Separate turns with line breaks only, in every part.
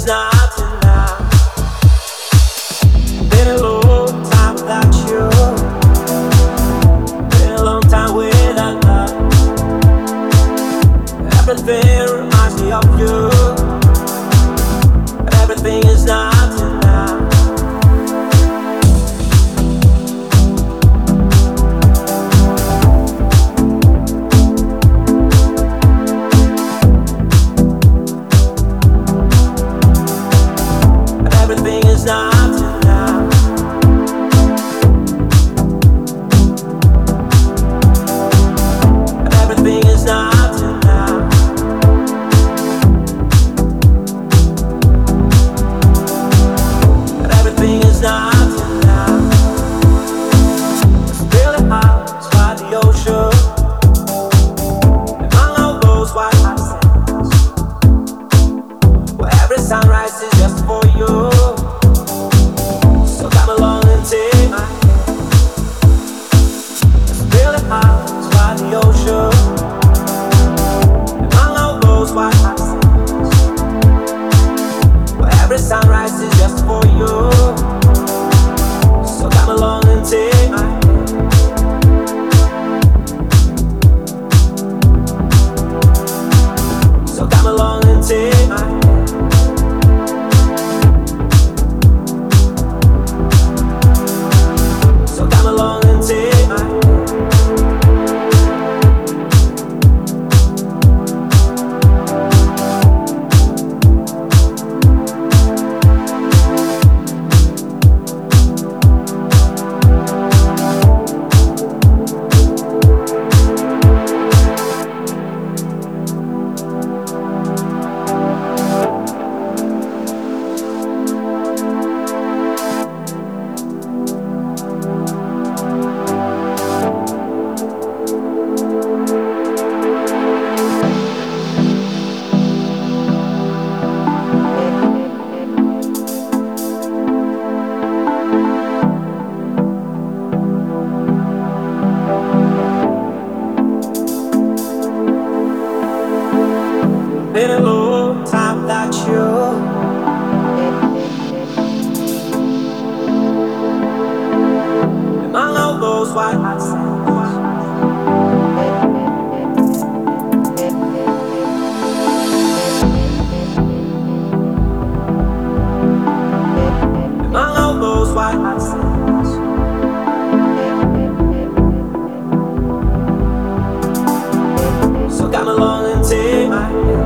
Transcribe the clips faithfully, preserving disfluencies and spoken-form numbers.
is nothing now. Been a long time without you. Been a long time without love. Everything reminds me of you. But everything is nothing now. Everything is nothing now. And everything is nothing now. And everything is nothing now. Still a house by the ocean, among all those white sands, where every sunrise is just for you. So come along and take my hand. Build a house by the ocean, among all those white sands, where every sunrise is just for you. So come along and take my hand. So come along and take my hand. So come along and take my hand. Been a long time without you. Among all those white sands, among all those white sands. So come along and take my hand.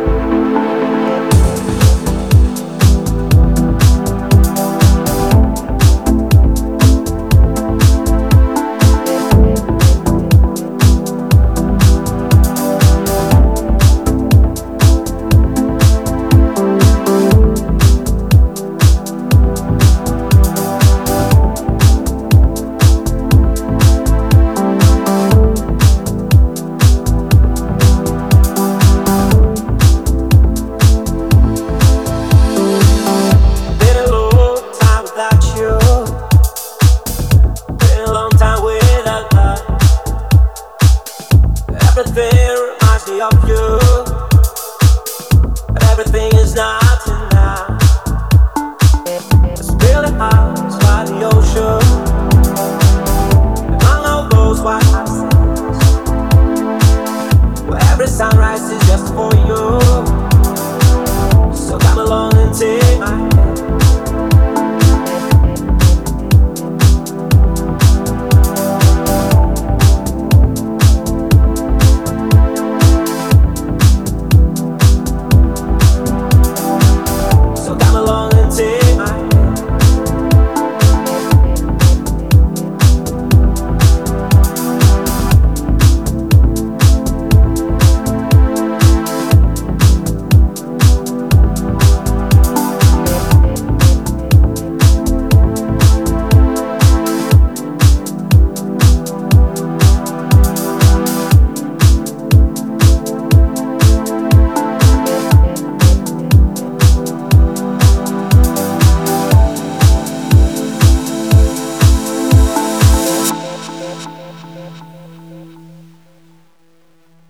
Everything reminds me of you. But everything is nothing now. Let's build a house by the ocean, among all those white sands, where every sunrise is just for you.